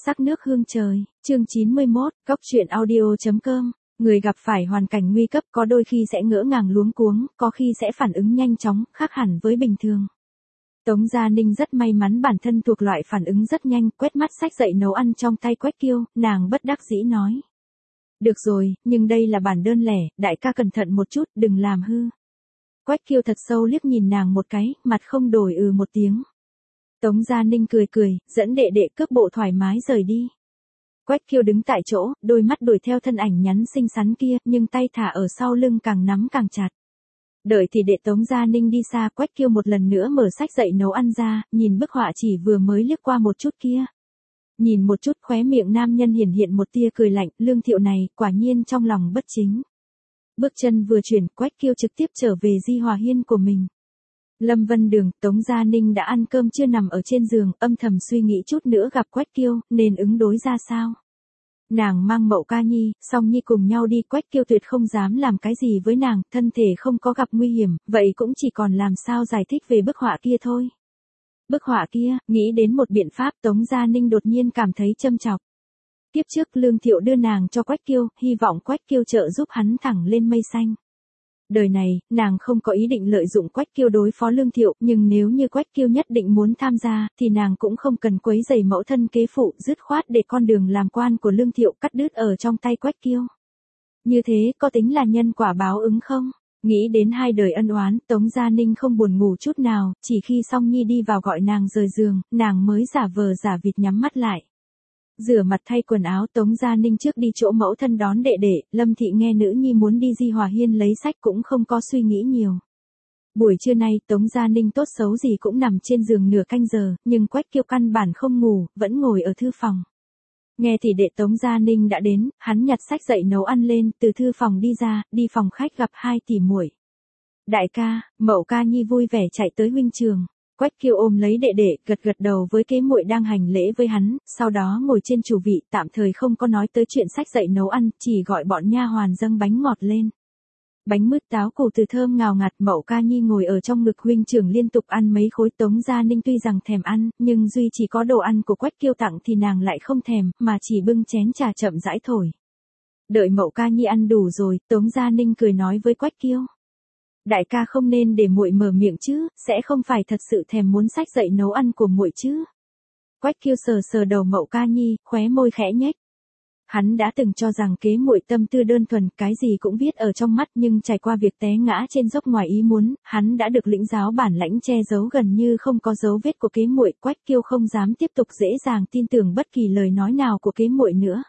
Sắc nước hương trời, chương 91, Cốc truyện audio.com. Người gặp phải hoàn cảnh nguy cấp có đôi khi sẽ ngỡ ngàng luống cuống, có khi sẽ phản ứng nhanh chóng, khác hẳn với bình thường. Tống Gia Ninh rất may mắn bản thân thuộc loại phản ứng rất nhanh, quét mắt sách dạy nấu ăn trong tay Quách Kiêu, nàng bất đắc dĩ nói. Được rồi, nhưng đây là bản đơn lẻ, đại ca cẩn thận một chút, đừng làm hư. Quách Kiêu thật sâu liếc nhìn nàng một cái, mặt không đổi một tiếng. Tống Gia Ninh cười cười, dẫn đệ đệ cướp bộ thoải mái rời đi. Quách Kiêu đứng tại chỗ, đôi mắt đuổi theo thân ảnh nhắn xinh xắn kia, nhưng tay thả ở sau lưng càng nắm càng chặt. Đợi thì đệ Tống Gia Ninh đi xa, Quách Kiêu một lần nữa mở sách dạy nấu ăn ra, nhìn bức họa chỉ vừa mới liếc qua một chút kia. Nhìn một chút khóe miệng nam nhân hiển hiện một tia cười lạnh, Lương Thiệu này, quả nhiên trong lòng bất chính. Bước chân vừa chuyển, Quách Kiêu trực tiếp trở về Di Hòa Hiên của mình. Lâm Vân Đường, Tống Gia Ninh đã ăn cơm chưa nằm ở trên giường, âm thầm suy nghĩ chút nữa gặp Quách Kiêu, nên ứng đối ra sao. Nàng mang Mậu Ca Nhi, Song Nhi cùng nhau đi, Quách Kiêu tuyệt không dám làm cái gì với nàng, thân thể không có gặp nguy hiểm, vậy cũng chỉ còn làm sao giải thích về bức họa kia thôi. Bức họa kia, nghĩ đến một biện pháp, Tống Gia Ninh đột nhiên cảm thấy châm chọc. Tiếp trước Lương Thiệu đưa nàng cho Quách Kiêu, hy vọng Quách Kiêu trợ giúp hắn thẳng lên mây xanh. Đời này, nàng không có ý định lợi dụng Quách Kiêu đối phó Lương Thiệu, nhưng nếu như Quách Kiêu nhất định muốn tham gia, thì nàng cũng không cần quấy rầy mẫu thân kế phụ, dứt khoát để con đường làm quan của Lương Thiệu cắt đứt ở trong tay Quách Kiêu. Như thế, có tính là nhân quả báo ứng không? Nghĩ đến hai đời ân oán, Tống Gia Ninh không buồn ngủ chút nào, chỉ khi Song Nhi đi vào gọi nàng rời giường, nàng mới giả vờ giả vịt nhắm mắt lại. Rửa mặt thay quần áo, Tống Gia Ninh trước đi chỗ mẫu thân đón đệ đệ, Lâm Thị nghe nữ nhi muốn đi Di Hòa Hiên lấy sách cũng không có suy nghĩ nhiều. Buổi trưa nay, Tống Gia Ninh tốt xấu gì cũng nằm trên giường nửa canh giờ, nhưng Quách Kiêu căn bản không ngủ, vẫn ngồi ở thư phòng. Nghe thì đệ Tống Gia Ninh đã đến, hắn nhặt sách dậy nấu ăn lên, từ thư phòng đi ra, đi phòng khách gặp hai tỷ muội. Đại ca, Mậu Ca Nhi vui vẻ chạy tới huynh trường. Quách Kiêu ôm lấy đệ đệ, gật gật đầu với kế muội đang hành lễ với hắn, sau đó ngồi trên chủ vị, tạm thời không có nói tới chuyện sách dạy nấu ăn, chỉ gọi bọn nha hoàn dâng bánh ngọt lên. Bánh mứt táo củ từ thơm ngào ngạt, Mậu Ca Nhi ngồi ở trong ngực huynh trưởng liên tục ăn mấy khối. Tống Gia Ninh tuy rằng thèm ăn, nhưng duy chỉ có đồ ăn của Quách Kiêu tặng thì nàng lại không thèm, mà chỉ bưng chén trà chậm rãi thổi. Đợi Mậu Ca Nhi ăn đủ rồi, Tống Gia Ninh cười nói với Quách Kiêu. Đại ca không nên để muội mở miệng chứ, sẽ không phải thật sự thèm muốn sách dạy nấu ăn của muội chứ. Quách Kiêu sờ sờ đầu Mậu Ca Nhi, khóe môi khẽ nhếch. Hắn đã từng cho rằng kế muội tâm tư đơn thuần, cái gì cũng biết ở trong mắt, nhưng trải qua việc té ngã trên dốc ngoài ý muốn, hắn đã được lĩnh giáo bản lãnh che giấu gần như không có dấu vết của kế muội. Quách Kiêu không dám tiếp tục dễ dàng tin tưởng bất kỳ lời nói nào của kế muội nữa.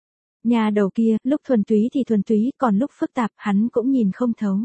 Nhà đầu kia, lúc thuần túy thì thuần túy, còn lúc phức tạp, hắn cũng nhìn không thấu.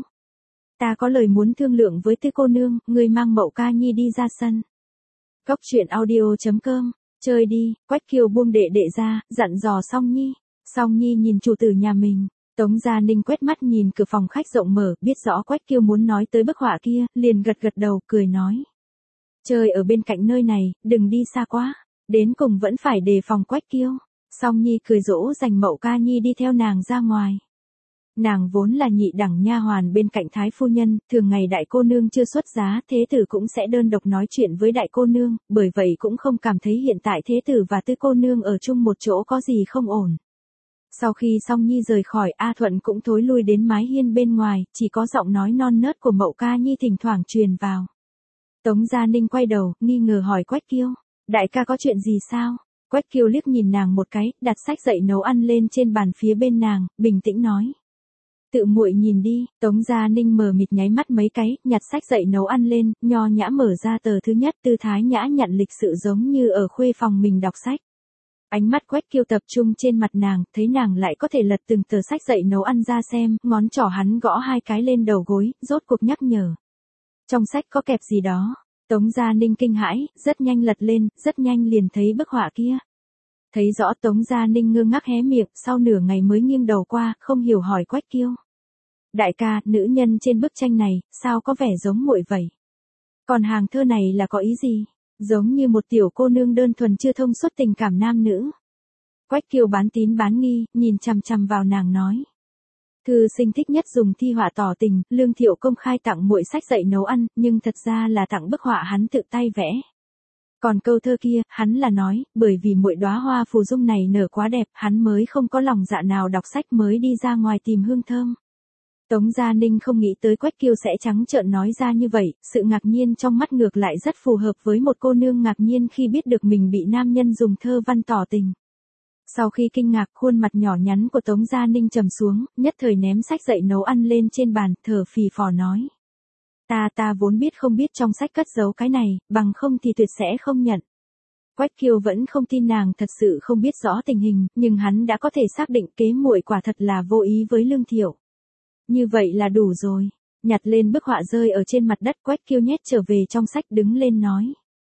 Ta có lời muốn thương lượng với Tư cô nương, người mang Mậu Ca Nhi đi ra sân. Cốc truyện audio.com, chơi đi. Quách Kiêu buông đệ đệ ra, dặn dò Song Nhi. Song Nhi nhìn chủ tử nhà mình. Tống Gia Ninh quét mắt nhìn cửa phòng khách rộng mở, biết rõ Quách Kiêu muốn nói tới bức họa kia, liền gật gật đầu, cười nói. Chơi ở bên cạnh nơi này, đừng đi xa quá. Đến cùng vẫn phải đề phòng Quách Kiêu. Song Nhi cười dỗ dành Mậu Ca Nhi đi theo nàng ra ngoài. Nàng vốn là nhị đẳng nha hoàn bên cạnh thái phu nhân, thường ngày đại cô nương chưa xuất giá, thế tử cũng sẽ đơn độc nói chuyện với đại cô nương, bởi vậy cũng không cảm thấy hiện tại thế tử và tư cô nương ở chung một chỗ có gì không ổn. Sau khi Song Nhi rời khỏi, A Thuận cũng thối lui đến mái hiên bên ngoài, chỉ có giọng nói non nớt của Mậu Ca Nhi thỉnh thoảng truyền vào. Tống Gia Ninh quay đầu, nghi ngờ hỏi Quách Kiêu, đại ca có chuyện gì sao? Quách Kiêu liếc nhìn nàng một cái, đặt sách dậy nấu ăn lên trên bàn phía bên nàng, bình tĩnh nói. Tự muội nhìn đi. Tống Gia Ninh mờ mịt nháy mắt mấy cái, nhặt sách dậy nấu ăn lên, nho nhã mở ra tờ thứ nhất, tư thái nhã nhặn lịch sự giống như ở khuê phòng mình đọc sách. Ánh mắt Quách Kiêu tập trung trên mặt nàng, thấy nàng lại có thể lật từng tờ sách dậy nấu ăn ra xem, ngón trỏ hắn gõ hai cái lên đầu gối, rốt cuộc nhắc nhở. Trong sách có kẹp gì đó. Tống Gia Ninh kinh hãi, rất nhanh lật lên, rất nhanh liền thấy bức họa kia. Thấy rõ Tống Gia Ninh ngơ ngác hé miệng, sau nửa ngày mới nghiêng đầu qua, không hiểu hỏi Quách Kiêu. Đại ca, nữ nhân trên bức tranh này, sao có vẻ giống muội vậy? Còn hàng thơ này là có ý gì? Giống như một tiểu cô nương đơn thuần chưa thông suốt tình cảm nam nữ. Quách Kiêu bán tín bán nghi, nhìn chằm chằm vào nàng nói. Thư sinh thích nhất dùng thi họa tỏ tình, Lương Thiệu công khai tặng muội sách dạy nấu ăn, nhưng thật ra là tặng bức họa hắn tự tay vẽ. Còn câu thơ kia, hắn là nói, bởi vì muội đóa hoa phù dung này nở quá đẹp, hắn mới không có lòng dạ nào đọc sách mới đi ra ngoài tìm hương thơm. Tống Gia Ninh không nghĩ tới Quách Kiêu sẽ trắng trợn nói ra như vậy, sự ngạc nhiên trong mắt ngược lại rất phù hợp với một cô nương ngạc nhiên khi biết được mình bị nam nhân dùng thơ văn tỏ tình. Sau khi kinh ngạc, khuôn mặt nhỏ nhắn của Tống Gia Ninh trầm xuống, nhất thời ném sách dậy nấu ăn lên trên bàn, thở phì phò nói. Ta vốn biết không biết trong sách cất giấu cái này, bằng không thì tuyệt sẽ không nhận. Quách Kiêu vẫn không tin nàng thật sự không biết rõ tình hình, nhưng hắn đã có thể xác định kế muội quả thật là vô ý với Lương Thiệu. Như vậy là đủ rồi. Nhặt lên bức họa rơi ở trên mặt đất, Quách Kiêu nhét trở về trong sách, đứng lên nói.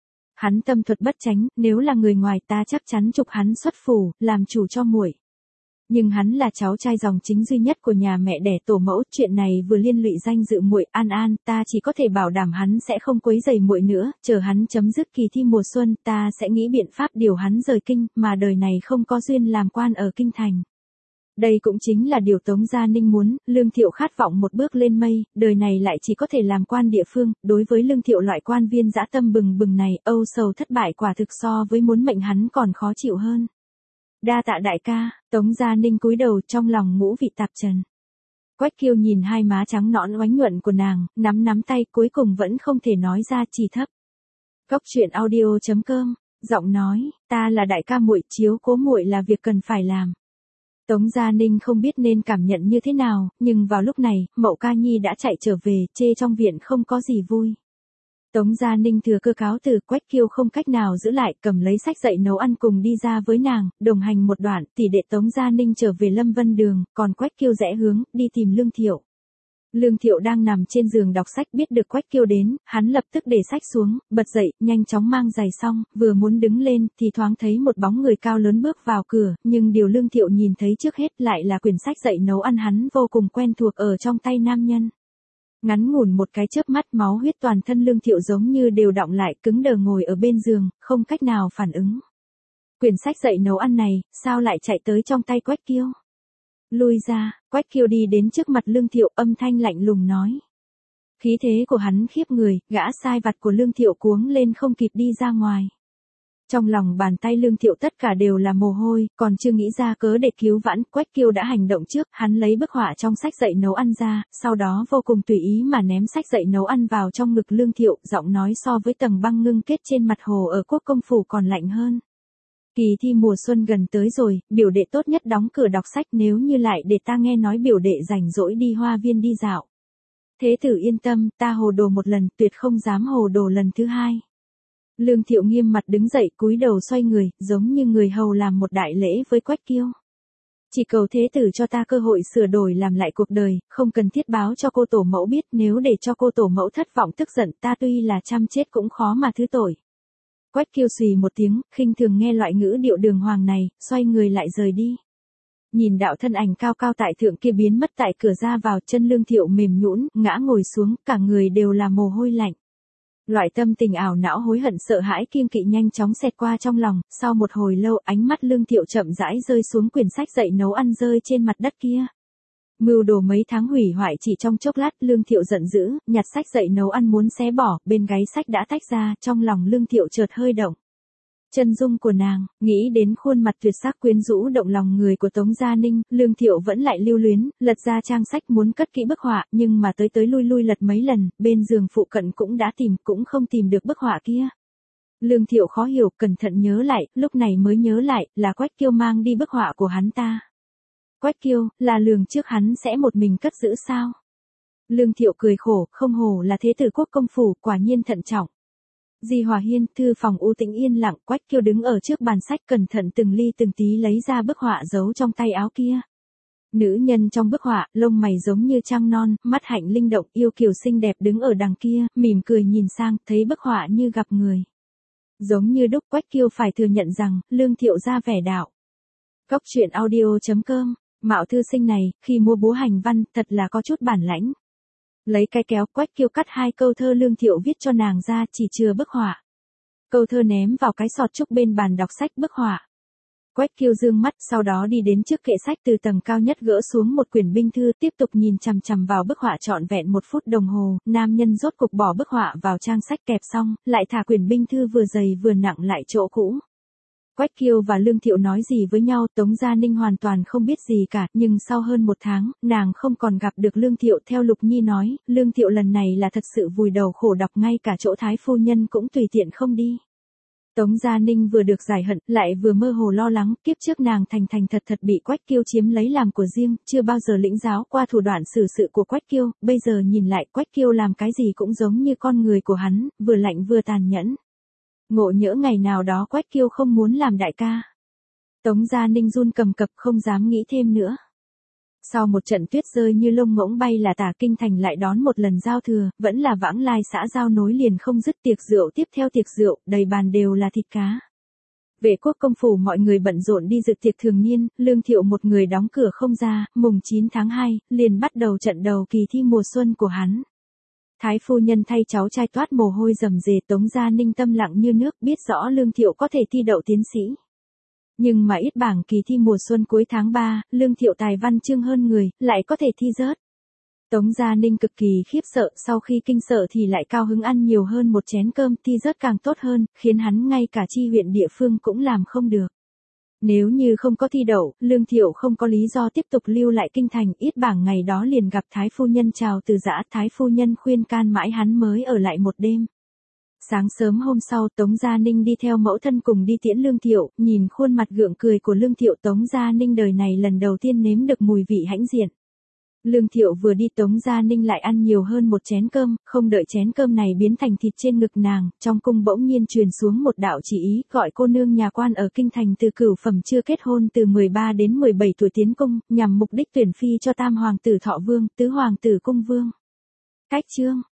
Hắn tâm thuật bất chánh, nếu là người ngoài ta chắc chắn trục hắn xuất phủ, làm chủ cho muội. Nhưng hắn là cháu trai dòng chính duy nhất của nhà mẹ đẻ tổ mẫu, chuyện này vừa liên lụy danh dự muội. An, ta chỉ có thể bảo đảm hắn sẽ không quấy rầy muội nữa, chờ hắn chấm dứt kỳ thi mùa xuân, ta sẽ nghĩ biện pháp điều hắn rời kinh, mà đời này không có duyên làm quan ở kinh thành. Đây cũng chính là điều Tống Gia Ninh muốn. Lương Thiệu khát vọng một bước lên mây, đời này lại chỉ có thể làm quan địa phương, đối với Lương Thiệu loại quan viên dã tâm bừng bừng này, âu sầu thất bại quả thực so với muốn mệnh hắn còn khó chịu hơn. Đa tạ đại ca. Tống Gia Ninh cúi đầu, trong lòng ngũ vị tạp trần. Quách Kiêu nhìn hai má trắng nõn oánh nhuận của nàng, nắm tay, cuối cùng vẫn không thể nói ra, chỉ thấp. Cốc truyện audio.com, giọng nói, ta là đại ca muội, chiếu cố muội là việc cần phải làm. Tống Gia Ninh không biết nên cảm nhận như thế nào, nhưng vào lúc này, Mậu Ca Nhi đã chạy trở về, chê trong viện không có gì vui. Tống Gia Ninh thừa cơ cáo từ, Quách Kiêu không cách nào giữ lại, cầm lấy sách dậy nấu ăn cùng đi ra với nàng, đồng hành một đoạn, tỷ đệ Tống Gia Ninh trở về Lâm Vân Đường, còn Quách Kiêu rẽ hướng, đi tìm Lương Thiệu. Lương Thiệu đang nằm trên giường đọc sách, biết được Quách Kiêu đến, hắn lập tức để sách xuống, bật dậy, nhanh chóng mang giày xong, vừa muốn đứng lên, thì thoáng thấy một bóng người cao lớn bước vào cửa, nhưng điều Lương Thiệu nhìn thấy trước hết lại là quyển sách dậy nấu ăn hắn vô cùng quen thuộc ở trong tay nam nhân. Ngắn ngủn một cái chớp mắt, máu huyết toàn thân Lương Thiệu giống như đều đọng lại, cứng đờ ngồi ở bên giường, không cách nào phản ứng. Quyển sách dậy nấu ăn này, sao lại chạy tới trong tay Quách Kiêu? Lui ra. Quách Kiêu đi đến trước mặt Lương Thiệu, âm thanh lạnh lùng nói. Khí thế của hắn khiếp người, gã sai vặt của Lương Thiệu cuống lên không kịp đi ra ngoài. Trong lòng bàn tay Lương Thiệu tất cả đều là mồ hôi, còn chưa nghĩ ra cớ để cứu vãn, Quách Kiêu đã hành động trước, hắn lấy bức họa trong sách dậy nấu ăn ra, sau đó vô cùng tùy ý mà ném sách dậy nấu ăn vào trong ngực Lương Thiệu, giọng nói so với tầng băng ngưng kết trên mặt hồ ở Quốc Công Phủ còn lạnh hơn. Kỳ thi mùa xuân gần tới rồi, biểu đệ tốt nhất đóng cửa đọc sách, nếu như lại để ta nghe nói biểu đệ rảnh rỗi đi hoa viên đi dạo. Thế tử yên tâm, ta hồ đồ một lần, tuyệt không dám hồ đồ lần thứ hai. Lương Thiệu nghiêm mặt đứng dậy, cúi đầu xoay người, giống như người hầu làm một đại lễ với Quách Kiêu. Chỉ cầu thế tử cho ta cơ hội sửa đổi làm lại cuộc đời, không cần thiết báo cho cô tổ mẫu biết, nếu để cho cô tổ mẫu thất vọng tức giận, ta tuy là chăm chết cũng khó mà thứ tội. Quách Kiêu xùy một tiếng, khinh thường nghe loại ngữ điệu đường hoàng này, xoay người lại rời đi. Nhìn đạo thân ảnh cao cao tại thượng kia biến mất tại cửa ra vào, chân Lương Thiệu mềm nhũn, ngã ngồi xuống, cả người đều là mồ hôi lạnh. Loại tâm tình ảo não hối hận sợ hãi kiêng kỵ nhanh chóng xẹt qua trong lòng, sau một hồi lâu, ánh mắt Lương Thiệu chậm rãi rơi xuống quyển sách dậy nấu ăn rơi trên mặt đất kia. Mưu đồ mấy tháng hủy hoại chỉ trong chốc lát, Lương Thiệu giận dữ, nhặt sách dậy nấu ăn muốn xé bỏ, bên gáy sách đã tách ra, trong lòng Lương Thiệu chợt hơi động. Chân dung của nàng, nghĩ đến khuôn mặt tuyệt sắc quyến rũ động lòng người của Tống Gia Ninh, Lương Thiệu vẫn lại lưu luyến, lật ra trang sách muốn cất kỹ bức họa, nhưng mà tới lui lật mấy lần, bên giường phụ cận cũng đã tìm, cũng không tìm được bức họa kia. Lương Thiệu khó hiểu, cẩn thận nhớ lại, lúc này mới nhớ lại, là Quách Kiêu mang đi bức họa của hắn ta. Quách Kiêu, là lường trước hắn sẽ một mình cất giữ sao? Lương Thiệu cười khổ, không hổ là thế tử Quốc Công Phủ, quả nhiên thận trọng. Di Hòa Hiên, thư phòng u tĩnh yên lặng, Quách Kiêu đứng ở trước bàn sách cẩn thận từng ly từng tí lấy ra bức họa giấu trong tay áo kia. Nữ nhân trong bức họa, lông mày giống như trăng non, mắt hạnh linh động, yêu kiều xinh đẹp đứng ở đằng kia, mỉm cười nhìn sang, thấy bức họa như gặp người. Giống như đúc, Quách Kiêu phải thừa nhận rằng, Lương Thiệu ra vẻ đạo. Cốc truyện audio.com, Mạo thư sinh này, khi mua búa hành văn, thật là có chút bản lãnh. Lấy cái kéo, Quách Kiêu cắt hai câu thơ Lương Thiệu viết cho nàng ra, chỉ chừa bức họa. Câu thơ ném vào cái sọt trúc bên bàn đọc sách bức họa. Quách Kiêu dương mắt, sau đó đi đến trước kệ sách từ tầng cao nhất gỡ xuống một quyển binh thư, tiếp tục nhìn chằm chằm vào bức họa trọn vẹn 1 phút đồng hồ, nam nhân rốt cục bỏ bức họa vào trang sách kẹp xong, lại thả quyển binh thư vừa dày vừa nặng lại chỗ cũ. Quách Kiêu và Lương Thiệu nói gì với nhau, Tống Gia Ninh hoàn toàn không biết gì cả, nhưng sau hơn 1 tháng, nàng không còn gặp được Lương Thiệu. Theo Lục Nhi nói, Lương Thiệu lần này là thật sự vùi đầu khổ đọc, ngay cả chỗ thái phu nhân cũng tùy tiện không đi. Tống Gia Ninh vừa được giải hận, lại vừa mơ hồ lo lắng, kiếp trước nàng thành thật bị Quách Kiêu chiếm lấy làm của riêng, chưa bao giờ lĩnh giáo qua thủ đoạn xử sự của Quách Kiêu, bây giờ nhìn lại Quách Kiêu làm cái gì cũng giống như con người của hắn, vừa lạnh vừa tàn nhẫn. Ngộ nhỡ ngày nào đó Quách Kiêu không muốn làm đại ca. Tống Gia Ninh run cầm cập không dám nghĩ thêm nữa. Sau một trận tuyết rơi như lông ngỗng bay là tả, kinh thành lại đón một lần giao thừa, vẫn là vãng lai xã giao nối liền không dứt, tiệc rượu tiếp theo tiệc rượu, đầy bàn đều là thịt cá. Vệ quốc công phủ mọi người bận rộn đi dự tiệc thường niên, Lương Thiệu một người đóng cửa không ra, mùng 9 tháng 2, liền bắt đầu trận đầu kỳ thi mùa xuân của hắn. Thái phu nhân thay cháu trai toát mồ hôi rầm rề, Tống Gia Ninh tâm lặng như nước, biết rõ Lương Thiệu có thể thi đậu tiến sĩ. Nhưng mà ít bảng kỳ thi mùa xuân cuối tháng 3, Lương Thiệu tài văn chương hơn người, lại có thể thi rớt. Tống Gia Ninh cực kỳ khiếp sợ, sau khi kinh sợ thì lại cao hứng ăn nhiều hơn một chén cơm, thi rớt càng tốt hơn, khiến hắn ngay cả chi huyện địa phương cũng làm không được. Nếu như không có thi đậu, Lương Thiệu không có lý do tiếp tục lưu lại kinh thành, ít bảng ngày đó liền gặp Thái phu nhân chào từ giã, Thái phu nhân khuyên can mãi hắn mới ở lại một đêm. Sáng sớm hôm sau, Tống Gia Ninh đi theo mẫu thân cùng đi tiễn Lương Thiệu, nhìn khuôn mặt gượng cười của Lương Thiệu, Tống Gia Ninh đời này lần đầu tiên nếm được mùi vị hãnh diện. Lương Thiệu vừa đi, Tống Gia Ninh lại ăn nhiều hơn một chén cơm, không đợi chén cơm này biến thành thịt trên ngực nàng, trong cung bỗng nhiên truyền xuống một đạo chỉ ý, gọi cô nương nhà quan ở kinh thành từ cửu phẩm chưa kết hôn từ 13 đến 17 tuổi tiến cung, nhằm mục đích tuyển phi cho tam hoàng tử Thọ Vương, tứ hoàng tử Cung Vương. Cách chương